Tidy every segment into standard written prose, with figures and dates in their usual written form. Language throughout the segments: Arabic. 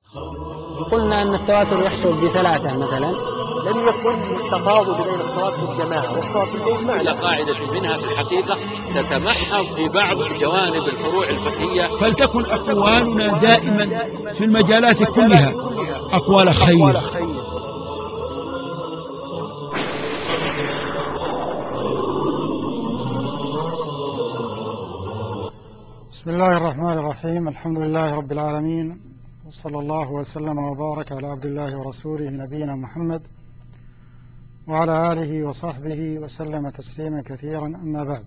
قلنا أن التواتر يحصل بثلاثة مثلا. لم يكن التفاضل بين الصلاة في الجماعة والصلاة في البيت على قاعدة منها في الحقيقة تتمحض في بعض جوانب الفروع الفقهية. فلتكن أقوالنا دائما في المجالات كلها أقوال خير. بسم الله الرحمن الرحيم. الحمد لله رب العالمين، وصلى الله وسلم وبارك على عبد الله ورسوله نبينا محمد وعلى آله وصحبه وسلم تسليما كثيرا. أما بعد،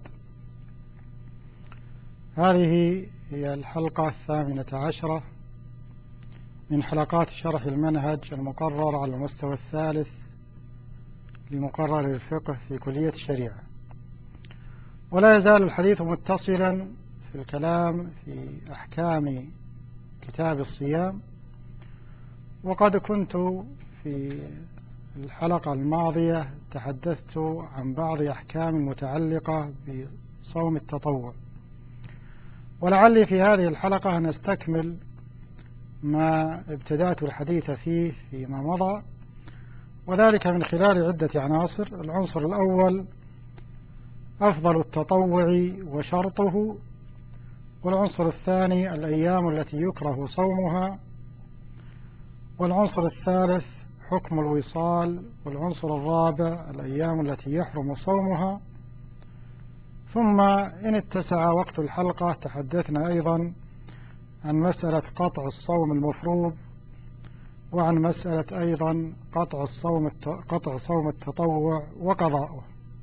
هذه هي الحلقة 18 من حلقات شرح المنهج المقرر على المستوى الثالث لمقرر الفقه في كلية الشريعة، ولا يزال الحديث متصلا في الكلام في أحكام كتاب الصيام. وقد كنت في الحلقة الماضية تحدثت عن بعض أحكام متعلقة بصوم التطوع، ولعلي في هذه الحلقة نستكمل ما ابتدأت الحديث فيه فيما مضى، وذلك من خلال عدة عناصر. العنصر الأول أفضل التطوع وشرطه، والعنصر الثاني الأيام التي يكره صومها، والعنصر الثالث حكم الوصال، والعنصر الرابع الأيام التي يحرم صومها. ثم إن اتسع وقت الحلقة تحدثنا أيضا عن مسألة قطع الصوم المفروض، وعن مسألة أيضا قطع صوم التطوع وقضاؤه.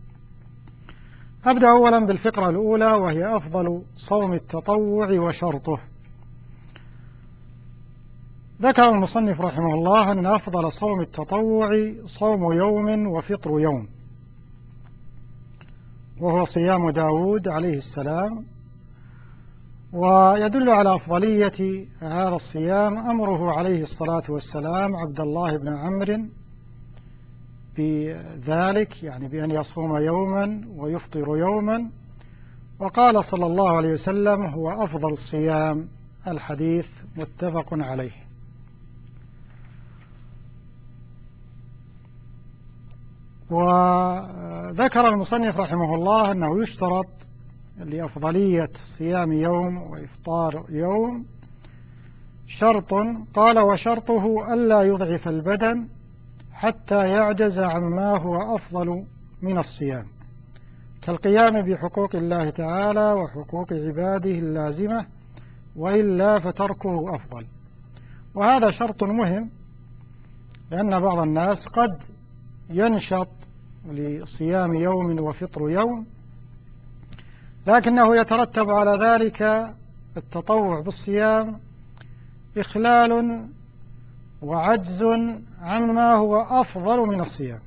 أبدأ أولا بالفقرة الأولى، وهي أفضل صوم التطوع وشرطه. ذكر المصنف رحمه الله أن أفضل صوم التطوع صوم يوم وفطر يوم، وهو صيام داود عليه السلام. ويدل على أفضلية هذا الصيام أمره عليه الصلاة والسلام عبد الله بن عمرو بذلك، يعني بأن يصوم يوما ويفطر يوما، وقال صلى الله عليه وسلم هو أفضل الصيام. الحديث متفق عليه. وذكر المصنف رحمه الله أنه يشترط لأفضلية صيام يوم وإفطار يوم شرط، قال وشرطه ألا يضعف البدن حتى يعجز عما هو أفضل من الصيام، كالقيام بحقوق الله تعالى وحقوق عباده اللازمة، وإلا فتركه أفضل. وهذا شرط مهم، لأن بعض الناس قد ينشط لصيام يوم وفطر يوم، لكنه يترتب على ذلك التطوع بالصيام إخلال وعجز عما هو أفضل من الصيام،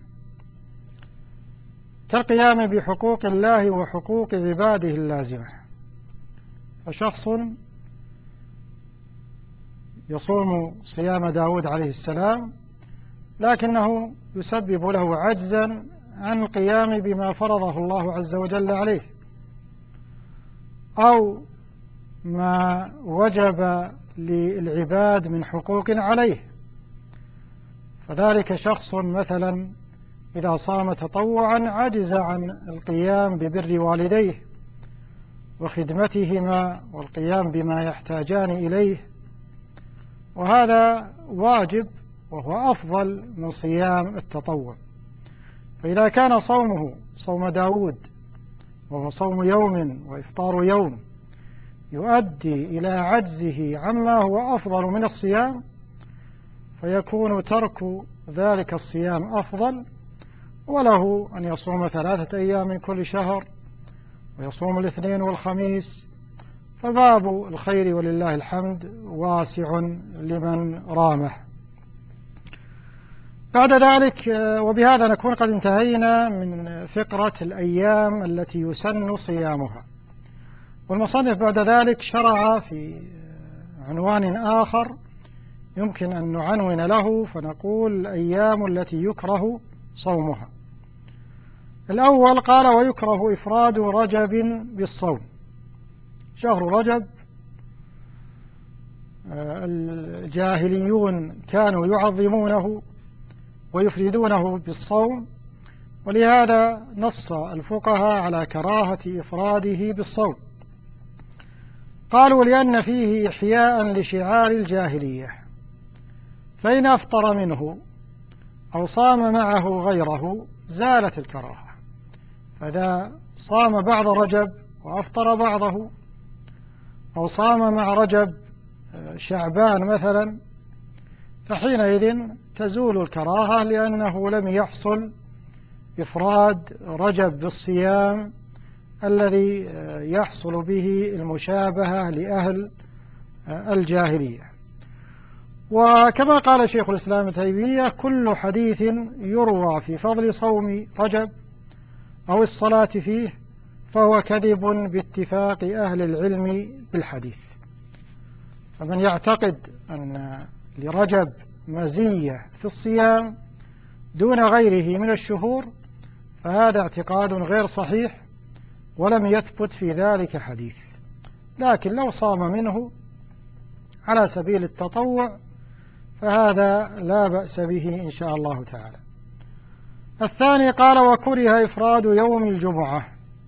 كالقيام بحقوق الله وحقوق عباده اللازمة. فشخص يصوم صيام داود عليه السلام، لكنه يسبب له عجزا عن القيام بما فرضه الله عز وجل عليه، أو ما وجب للعباد من حقوق عليه. فذلك شخص مثلا إذا صام تطوعا عجز عن القيام ببر والديه وخدمتهما والقيام بما يحتاجان إليه، وهذا واجب وهو أفضل من صيام التطوع. فإذا كان صومه صوم داود وهو صوم يوم وإفطار يوم يؤدي إلى عجزه عما هو أفضل من الصيام، فيكون ترك ذلك الصيام أفضل، وله أن يصوم 3 أيام من كل شهر ويصوم الاثنين والخميس، فباب الخير ولله الحمد واسع لمن رامه. بعد ذلك، وبهذا نكون قد انتهينا من فقرة الأيام التي يسن صيامها. والمصنف بعد ذلك شرع في عنوان آخر يمكن أن نعنون له، فنقول الأيام التي يكره صومها. الأول قال ويكره إفراد رجب بالصوم. شهر رجب الجاهليون كانوا يعظمونه ويفردونه بالصوم، ولهذا نص الفقهاء على كراهة إفراده بالصوم. قالوا لأن فيه إحياء لشعار الجاهلية، فإن أفطر منه أو صام معه غيره زالت الكراهة. فإذا صام بعض رجب وأفطر بعضه، أو صام مع رجب شعبان مثلا، فحينئذ تزول الكراهة، لأنه لم يحصل إفراد رجب بالصيام الذي يحصل به المشابهة لأهل الجاهلية. وكما قال شيخ الإسلام ابن تيمية: كل حديث يروى في فضل صوم رجب أو الصلاة فيه فهو كذب باتفاق أهل العلم بالحديث. فمن يعتقد أن لرجب مزية في الصيام دون غيره من الشهور فهذا اعتقاد غير صحيح، ولم يثبت في ذلك حديث. لكن لو صام منه على سبيل التطوع فهذا لا بأس به إن شاء الله تعالى. الثاني قال: وكره إفراد يوم الجمعة.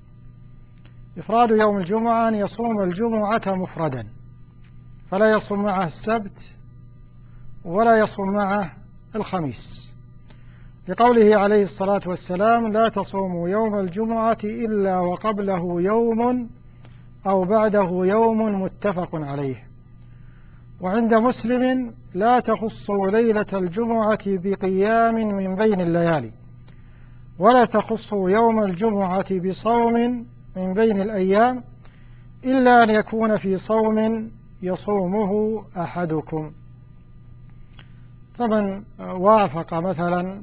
إفراد يوم الجمعة أن يصوم الجمعة مفردا، فلا يصوم معه السبت ولا يصوم معه الخميس، لقوله عليه الصلاة والسلام: لا تصوموا يوم الجمعة إلا وقبله يوم أو بعده يوم، متفق عليه. وعند مسلم: لا تخصوا ليلة الجمعة بقيام من بين الليالي، ولا تخصوا يوم الجمعة بصوم من بين الأيام، إلا أن يكون في صوم يصومه أحدكم. فمن وافق مثلا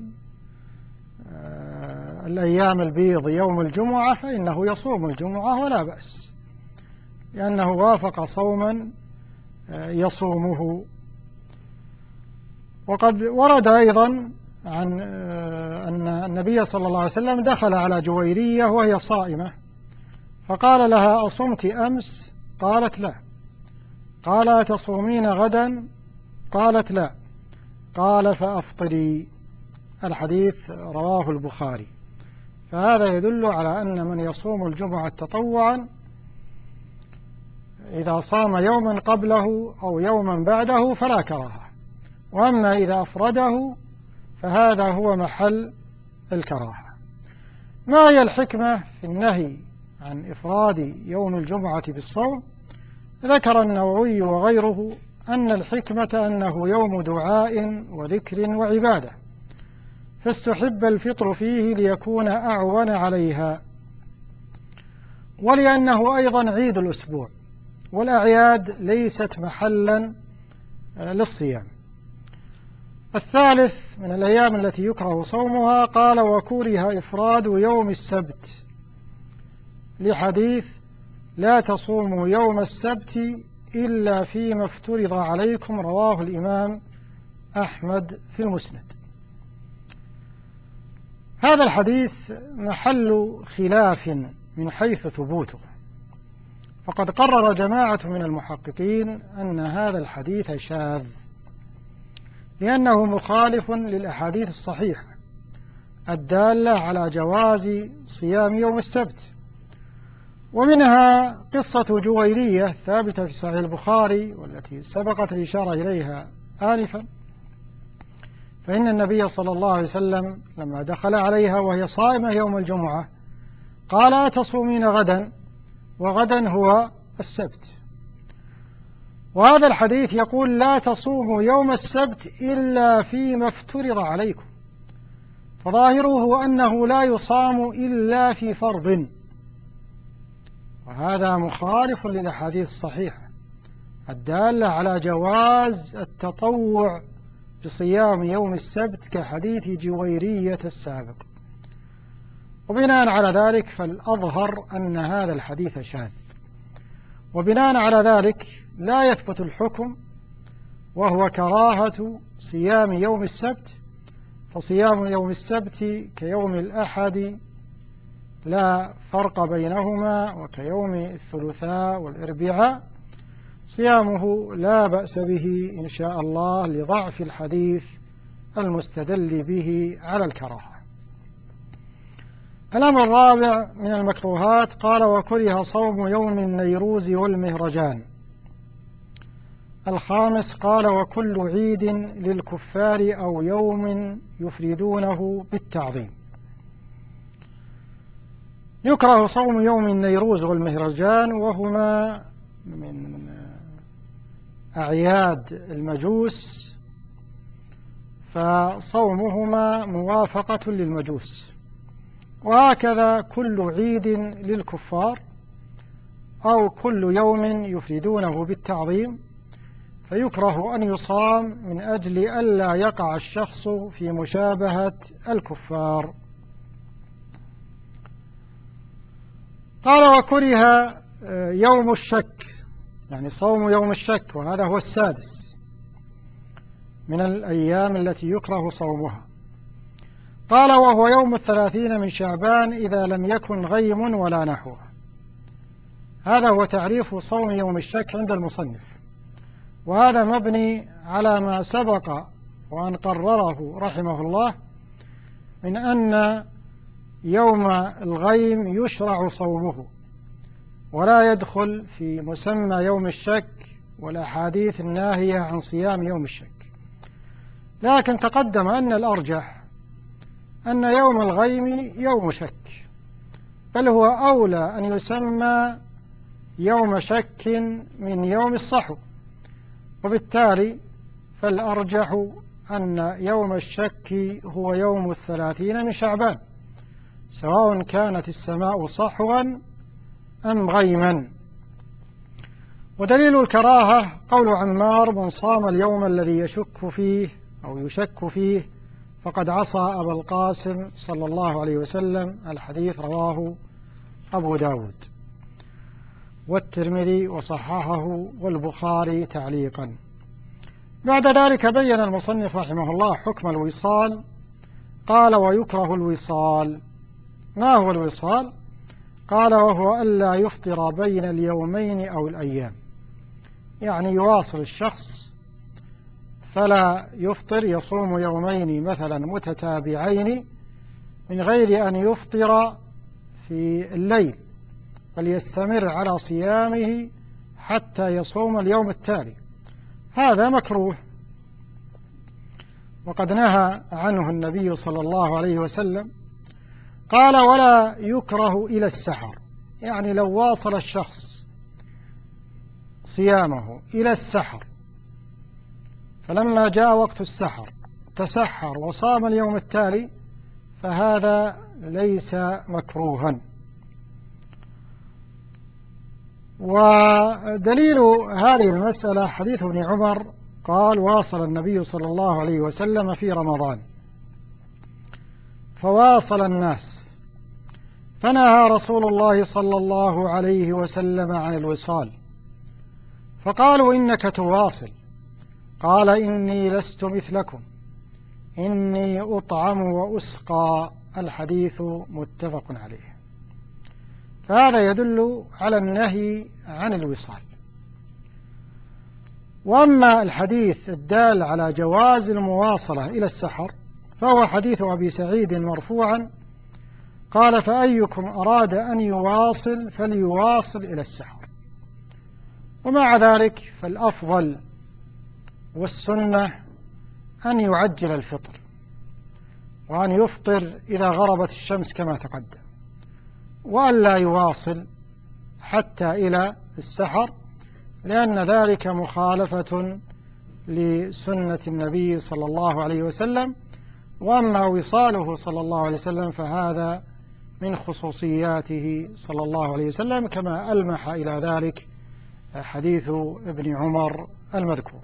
الأيام البيض يوم الجمعة فإنه يصوم الجمعة ولا بأس، لأنه وافق صوما يصومه. وقد ورد أيضا عن أن النبي صلى الله عليه وسلم دخل على جويرية وهي صائمة، فقال لها: أصمت أمس؟ قالت: لا. قال: أتصومين غدا؟ قالت: لا. قال: فأفطري. الحديث رواه البخاري. فهذا يدل على أن من يصوم الجمعة تطوعا إذا صام يوما قبله أو يوما بعده فلا كراهة، وأما إذا أفرده فهذا هو محل الكراهة. ما هي الحكمة في النهي عن إفراد يوم الجمعة بالصوم؟ ذكر النووي وغيره أن الحكمة أنه يوم دعاء وذكر وعبادة، فاستحب الفطر فيه ليكون أعون عليها، ولأنه أيضا عيد الأسبوع، والأعياد ليست محلا للصيام. الثالث من الأيام التي يكره صومها قال: وكره إفراد يوم السبت، لحديث: لا تصوموا يوم السبت إلا فيما افترض عليكم، رواه الإمام أحمد في المسند. هذا الحديث محل خلاف من حيث ثبوته، فقد قرر جماعة من المحققين أن هذا الحديث شاذ، لأنه مخالف للأحاديث الصحيحة الدالة على جواز صيام يوم السبت، ومنها قصة جويرية ثابتة في صحيح البخاري والتي سبقت الإشارة إليها آنفا. فإن النبي صلى الله عليه وسلم لما دخل عليها وهي صائمة يوم الجمعة قال: أتصومين غدا؟ وغدا هو السبت. وهذا الحديث يقول: لا تصوموا يوم السبت إلا فيما افترض عليكم، فظاهره أنه لا يصام إلا في فرض، وهذا مخالف للأحاديث الصحيحة الدالة على جواز التطوع بصيام يوم السبت كحديث جويرية السابق. وبناء على ذلك فالأظهر أن هذا الحديث شاذ، وبناء على ذلك لا يثبت الحكم وهو كراهة صيام يوم السبت، فصيام يوم السبت كيوم الأحد لا فرق بينهما، وكيوم الثلاثاء والأربعاء، صيامه لا بأس به إن شاء الله لضعف الحديث المستدل به على الكراهة. الأمر الرابع من المكروهات قال: وكره صوم يوم النيروز والمهرجان. الخامس قال: وكل عيد للكفار أو يوم يفردونه بالتعظيم. يكره صوم يوم النيروز والمهرجان، وهما من أعياد المجوس، فصومهما موافقة للمجوس، وهكذا كل عيد للكفار أو كل يوم يفردونه بالتعظيم، فيكره أن يصام من أجل ألا يقع الشخص في مشابهة الكفار. قال: وكره يوم الشك، يعني صوم يوم الشك، وهذا هو السادس من الأيام التي يكره صومها. قال: وهو يوم 30 من شعبان إذا لم يكن غيم ولا نحوه. هذا هو تعريف صوم يوم الشك عند المصنف، وهذا مبني على ما سبق وأن قرره رحمه الله من أن يوم الغيم يشرع صومه ولا يدخل في مسمى يوم الشك والأحاديث الناهية عن صيام يوم الشك. لكن تقدم أن الأرجح أن يوم الغيم يوم شك، بل هو أولى أن يسمى يوم شك من يوم الصحو، وبالتالي فالأرجح أن يوم الشك هو يوم 30 من شعبان، سواء كانت السماء صحوا أم غيما. ودليل الكراهة قول عمار: من صام اليوم الذي يشك فيه أو يشك فيه فقد عصى أبا القاسم صلى الله عليه وسلم. الحديث رواه أبو داود والترمذي وصححه والبخاري تعليقا. بعد ذلك بين المصنف رحمه الله حكم الوصال. قال: ويكره الوصال. ما هو الوصال؟ قال: وهو ألا يفطر بين اليومين أو الأيام، يعني يواصل الشخص فلا يفطر، يصوم يومين مثلا متتابعين من غير أن يفطر في الليل، بل يستمر على صيامه حتى يصوم اليوم التالي. هذا مكروه، وقد نهى عنه النبي صلى الله عليه وسلم. قال: ولا يكره إلى السحر، يعني لو واصل الشخص صيامه إلى السحر فلما جاء وقت السحر تسحر وصام اليوم التالي فهذا ليس مكروها. ودليل هذه المسألة حديث ابن عمر قال: واصل النبي صلى الله عليه وسلم في رمضان فواصل الناس، فنهى رسول الله صلى الله عليه وسلم عن الوصال، فقالوا: إنك تواصل. قال: إني لست مثلكم، إني أطعم وأسقى. الحديث متفق عليه. فهذا يدل على النهي عن الوصال. وأما الحديث الدال على جواز المواصلة إلى السحر فهو حديث أبي سعيد مرفوعا قال: فأيكم أراد أن يواصل فليواصل إلى السحر. ومع ذلك فالأفضل والسنة أن يعجل الفطر وأن يفطر إذا غربت الشمس كما تقدم، وأن لا يواصل حتى إلى السحر، لأن ذلك مخالفة لسنة النبي صلى الله عليه وسلم. وأما وصاله صلى الله عليه وسلم فهذا من خصوصياته صلى الله عليه وسلم، كما ألمح إلى ذلك حديث ابن عمر المذكور.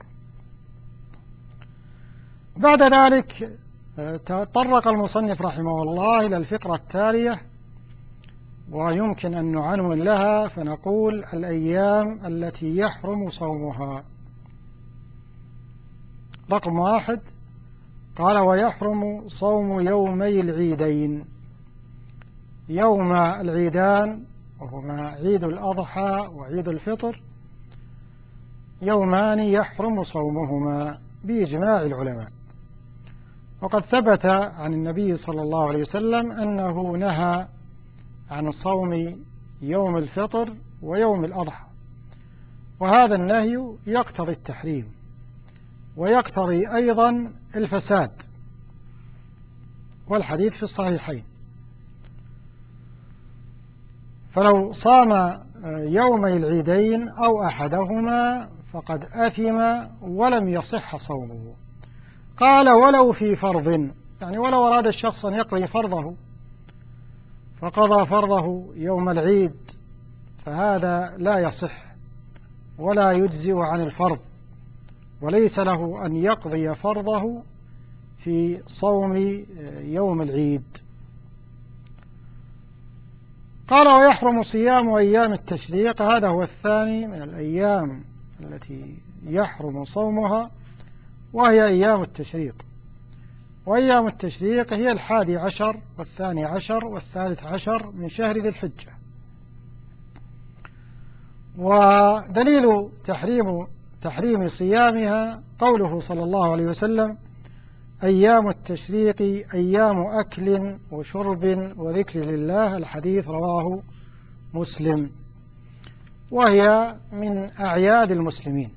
بعد ذلك تطرق المصنف رحمه الله إلى الفقرة التالية، ويمكن أن نعنون لها فنقول: الأيام التي يحرم صومها. رقم 1 قال: ويحرم صوم يومي العيدين. يوم العيدان وهما عيد الأضحى وعيد الفطر يومان يحرم صومهما بإجماع العلماء. وقد ثبت عن النبي صلى الله عليه وسلم أنه نهى عن صوم يوم الفطر ويوم الأضحى، وهذا النهي يقتضي التحريم ويقتضي أيضا الفساد، والحديث في الصحيحين. فلو صام يومي العيدين أو أحدهما فقد أثم ولم يصح صومه. قال ولو في فرض، يعني ولو أراد الشخص أن يقضي فرضه فقضى فرضه يوم العيد فهذا لا يصح ولا يجزئ عن الفرض، وليس له أن يقضي فرضه في صوم يوم العيد. قال ويحرم صيام أيام التشريق، هذا هو الثاني من الأيام التي يحرم صومها، وهي أيام التشريق. وأيام التشريق هي 11 و12 و13 من شهر ذي الحجة. ودليل تحريم صيامها قوله صلى الله عليه وسلم أيام التشريق أيام أكل وشرب وذكر لله، الحديث رواه مسلم، وهي من أعياد المسلمين،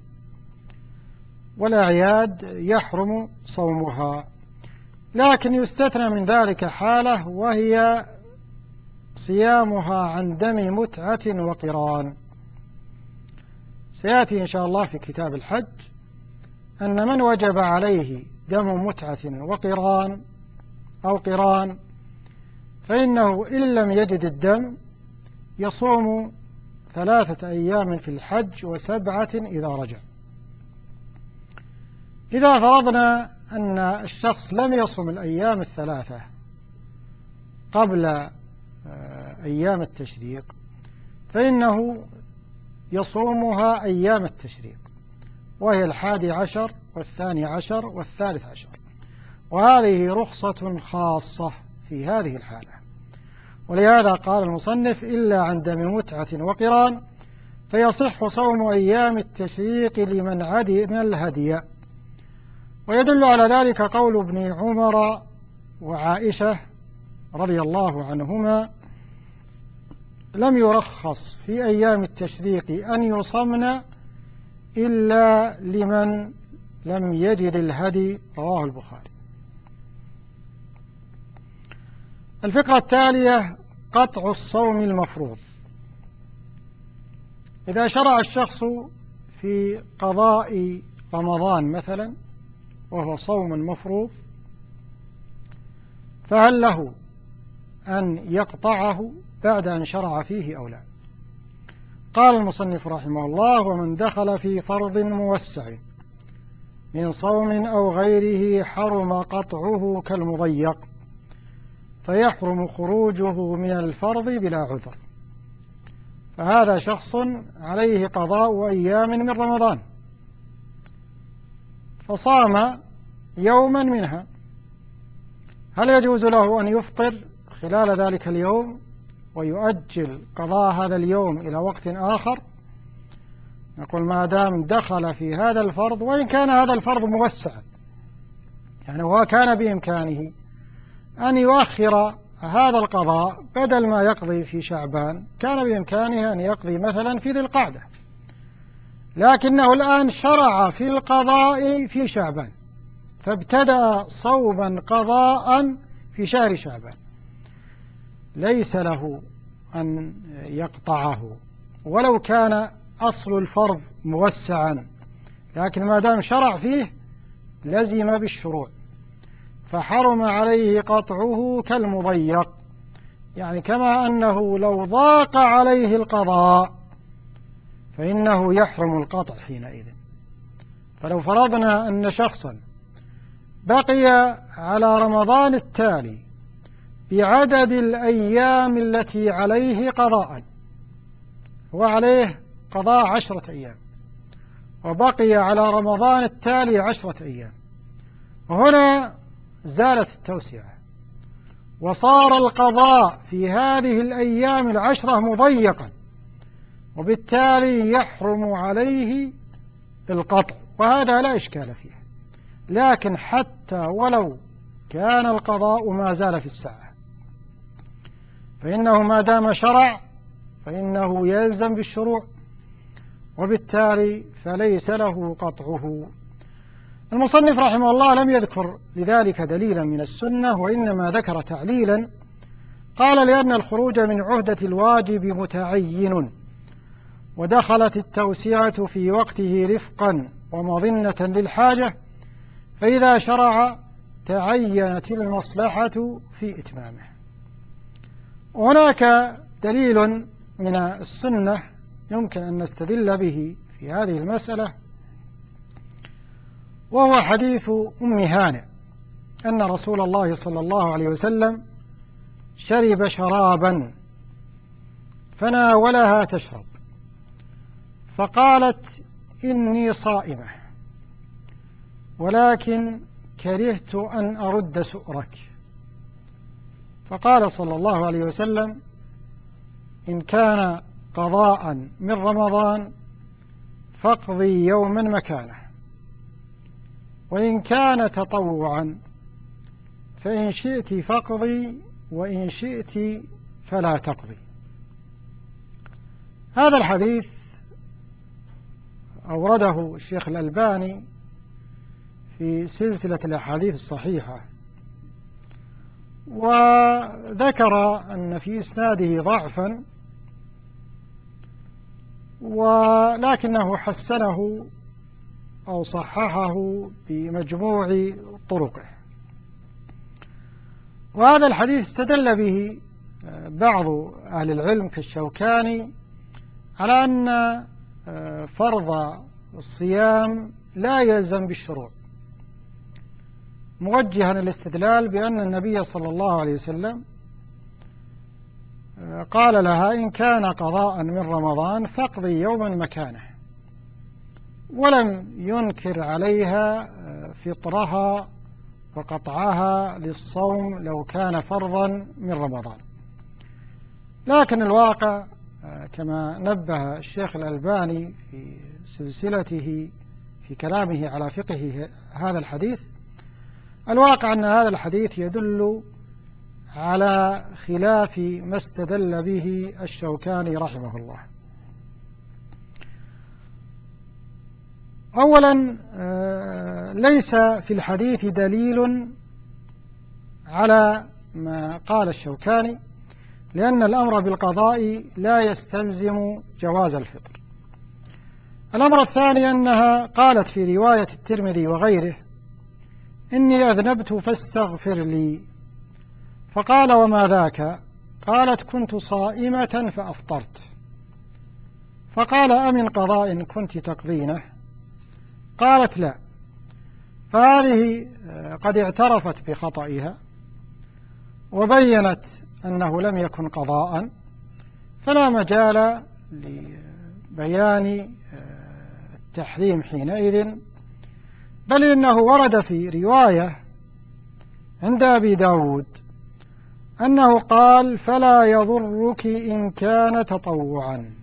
والأعياد يحرم صومها، لكن يستثنى من ذلك حالة، وهي صيامها عن دم متعة وقران. سيأتي إن شاء الله في كتاب الحج أن من وجب عليه دم متعة وقران أو قران فإنه إن لم يجد الدم يصوم 3 أيام في الحج و7 إذا رجع. إذا فرضنا أن الشخص لم يصم الأيام 3 قبل أيام التشريق فإنه يصومها أيام التشريق، وهي 11 و12 و13، وهذه رخصة خاصة في هذه الحالة. ولهذا قال المصنف إلا عن دم متعة وقران فيصح صوم أيام التشريق لمن عدم الهدي. ويدل على ذلك قول ابن عمر وعائشة رضي الله عنهما لم يرخص في أيام التشريق أن يصمن إلا لمن لم يجد الهدي، رواه البخاري. الفقرة التالية قطع الصوم المفروض. إذا شرع الشخص في قضاء رمضان مثلا وهو صوم مفروض فهل له أن يقطعه بعد أن شرع فيه أو لا؟ قال المصنف رحمه الله ومن دخل في فرض موسع من صوم أو غيره حرم قطعه كالمضيق، فيحرم خروجه من الفرض بلا عذر. فهذا شخص عليه قضاء أيام من رمضان فصام يوما منها، هل يجوز له أن يفطر خلال ذلك اليوم ويؤجل قضاء هذا اليوم إلى وقت آخر؟ نقول ما دام دخل في هذا الفرض، وإن كان هذا الفرض موسعا، يعني هو كان بإمكانه أن يؤخر هذا القضاء بدل ما يقضي في شعبان، كان بإمكانه أن يقضي مثلا في ذي القعدة، لكنه الآن شرع في القضاء في شعبان فابتدأ صوما قضاء في شهر شعبان، ليس له أن يقطعه ولو كان أصل الفرض موسعا، لكن ما دام شرع فيه لزم بالشروع، فحرم عليه قطعه كالمضيق، يعني كما أنه لو ضاق عليه القضاء فإنه يحرم القطع حينئذ. فلو فرضنا أن شخصا بقي على رمضان التالي بعدد الأيام التي عليه قضاء، وعليه قضاء 10 أيام، وبقي على رمضان التالي 10 أيام، وهنا زالت التوسعة وصار القضاء في هذه الأيام 10 مضيقا، وبالتالي يحرم عليه القطع، وهذا لا إشكال فيه. لكن حتى ولو كان القضاء ما زال في الساعة، فإنه ما دام شرع فإنه يلزم بالشروع، وبالتالي فليس له قطعه. المصنف رحمه الله لم يذكر لذلك دليلا من السنة، وإنما ذكر تعليلا. قال: لأن الخروج من عهدة الواجب متعين، ودخلت التوسعة في وقته رفقا ومظنة للحاجة، فإذا شرع تعينت المصلحة في إتمامه. وهناك دليل من السنة يمكن أن نستدل به في هذه المسألة، وهو حديث أم هانئ أن رسول الله صلى الله عليه وسلم شرب شرابا فناولها تشرب، فقالت: إني صائمة، ولكن كرهت أن أرد سؤرك. فقال صلى الله عليه وسلم: إن كان قضاء من رمضان فاقضي يوما مكانه، وإن كان تطوعا فإن شئت فاقضي، وإن شئت فلا تقضي. هذا الحديث أورده الشيخ الألباني في سلسلة الأحاديث الصحيحة، وذكر أن في إسناده ضعفا، ولكنه حسنه أو صححه بمجموع طرقه. وهذا الحديث استدل به بعض أهل العلم كالشوكاني على أن فرض الصيام لا يلزم بالشروع، موجها الاستدلال بأن النبي صلى الله عليه وسلم قال لها: إن كان قضاء من رمضان فاقضي يوما مكانه، ولم ينكر عليها فطرها وقطعها للصوم لو كان فرضا من رمضان. لكن الواقع كما نبه الشيخ الألباني في سلسلته في كلامه على فقه هذا الحديث، الواقع أن هذا الحديث يدل على خلاف ما استدل به الشوكاني رحمه الله. أولا، ليس في الحديث دليل على ما قال الشوكاني، لأن الأمر بالقضاء لا يستلزم جواز الفطر. الأمر الثاني أنها قالت في رواية الترمذي وغيره: إني أذنبت فاستغفر لي، فقال: وما ذاك؟ قالت: كنت صائمة فأفطرت. فقال: أمن قضاء كنت تقضينه؟ قالت: لا. فهذه قد اعترفت بخطئها وبينت أنه لم يكن قضاء، فلا مجال لبيان التحريم حينئذ، بل إنه ورد في رواية عند أبي داود أنه قال: فلا يضرك إن كان تطوعا.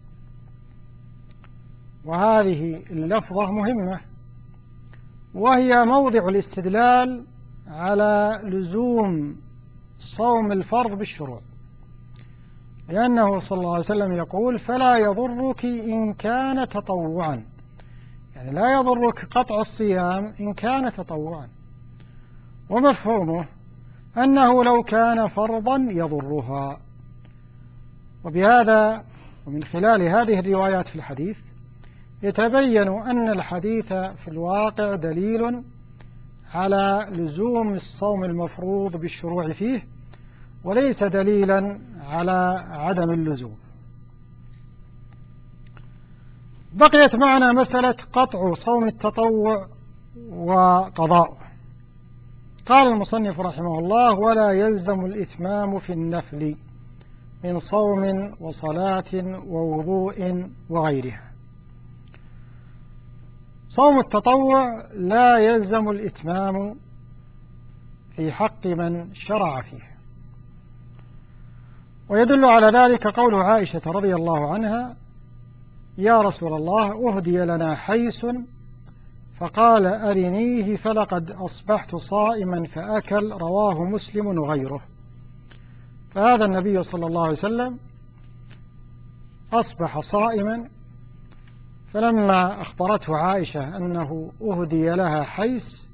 وهذه اللفظة مهمة، وهي موضع الاستدلال على لزوم صوم الفرض بالشروع، لأنه صلى الله عليه وسلم يقول: فلا يضرك إن كان تطوعا، يعني لا يضرك قطع الصيام إن كان تطوعا، ومفهومه أنه لو كان فرضا يضرها. وبهذا ومن خلال هذه الروايات في الحديث يتبين أن الحديث في الواقع دليل على لزوم الصوم المفروض بالشروع فيه، وليس دليلا على عدم اللزوم. بقيت معنا مسألة قطع صوم التطوع وقضاؤه. قال المصنف رحمه الله: ولا يلزم الإتمام في النفل من صوم وصلاة ووضوء وغيرها. صوم التطوع لا يلزم الإتمام في حق من شرع فيه، ويدل على ذلك قول عائشة رضي الله عنها: يا رسول الله أهدي لنا حيس، فقال أرنيه فلقد أصبحت صائما فأكل، رواه مسلم وغيره. فهذا النبي صلى الله عليه وسلم أصبح صائما، فلما أخبرته عائشة أنه أهدي لها حيس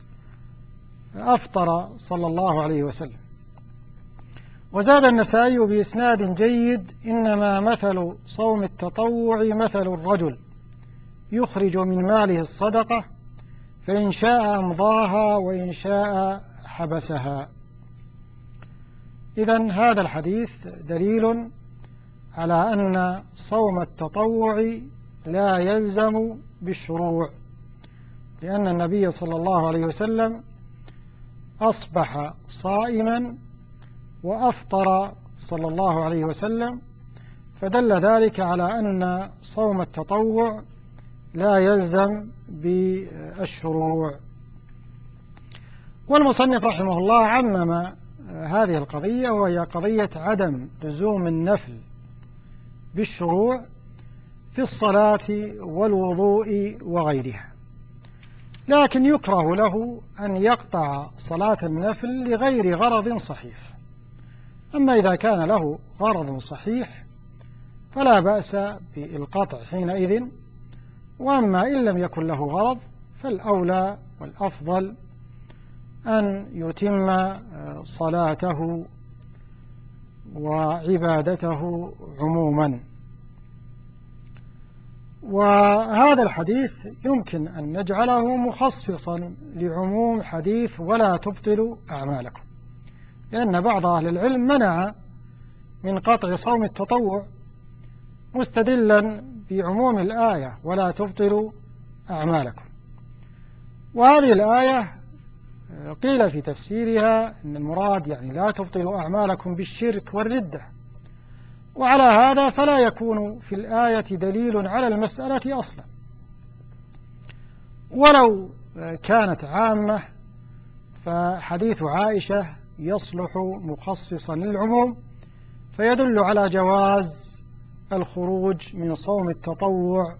أفطر صلى الله عليه وسلم. وزاد النسائي بإسناد جيد: إنما مثل صوم التطوع مثل الرجل يخرج من ماله الصدقة، فإن شاء أمضاها وإن شاء حبسها. إذن هذا الحديث دليل على أن صوم التطوع لا يلزم بالشروع، لأن النبي صلى الله عليه وسلم أصبح صائما وأفطر صلى الله عليه وسلم، فدل ذلك على أن صوم التطوع لا يلزم بالشروع. والمصنف رحمه الله عمم هذه القضية، وهي قضية عدم لزوم النفل بالشروع في الصلاة والوضوء وغيرها، لكن يكره له أن يقطع صلاة النفل لغير غرض صحيح. أما إذا كان له غرض صحيح فلا بأس بالقطع حينئذ، وأما إن لم يكن له غرض فالأولى والأفضل أن يتم صلاته وعبادته عموما. وهذا الحديث يمكن أن نجعله مخصصا لعموم حديث ولا تبطلوا أعمالكم، لأن بعض أهل العلم منع من قطع صوم التطوع مستدلا بعموم الآية ولا تبطلوا أعمالكم. وهذه الآية قيل في تفسيرها أن المراد يعني لا تبطلوا أعمالكم بالشرك والردة، وعلى هذا فلا يكون في الآية دليل على المسألة أصلا، ولو كانت عامة فحديث عائشة يصلح مخصصا للعموم، فيدل على جواز الخروج من صوم التطوع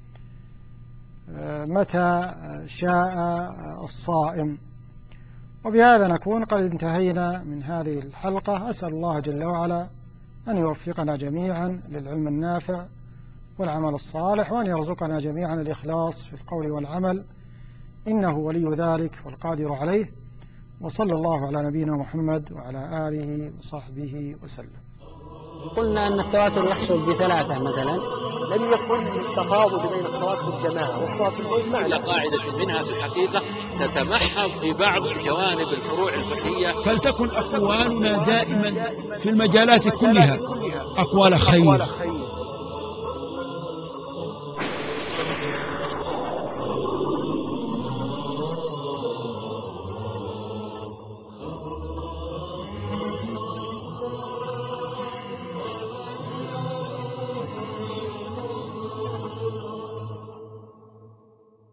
متى شاء الصائم. وبهذا نكون قد انتهينا من هذه الحلقة. أسأل الله جل وعلا أن يوفقنا جميعا للعلم النافع والعمل الصالح، وأن يرزقنا جميعا الإخلاص في القول والعمل، إنه ولي ذلك والقادر عليه. وصلى الله على نبينا محمد وعلى آله وصحبه وسلم. قلنا أن التواتر يحصل بثلاثة مثلا. لم يكن التفاضل بين الصلاة في الجماعة والصلاة في البيت على قاعدة منها في الحقيقة تتمحض في بعض جوانب الفروع الفقهية. فلتكن أقوالنا دائما في المجالات كلها أقوال خير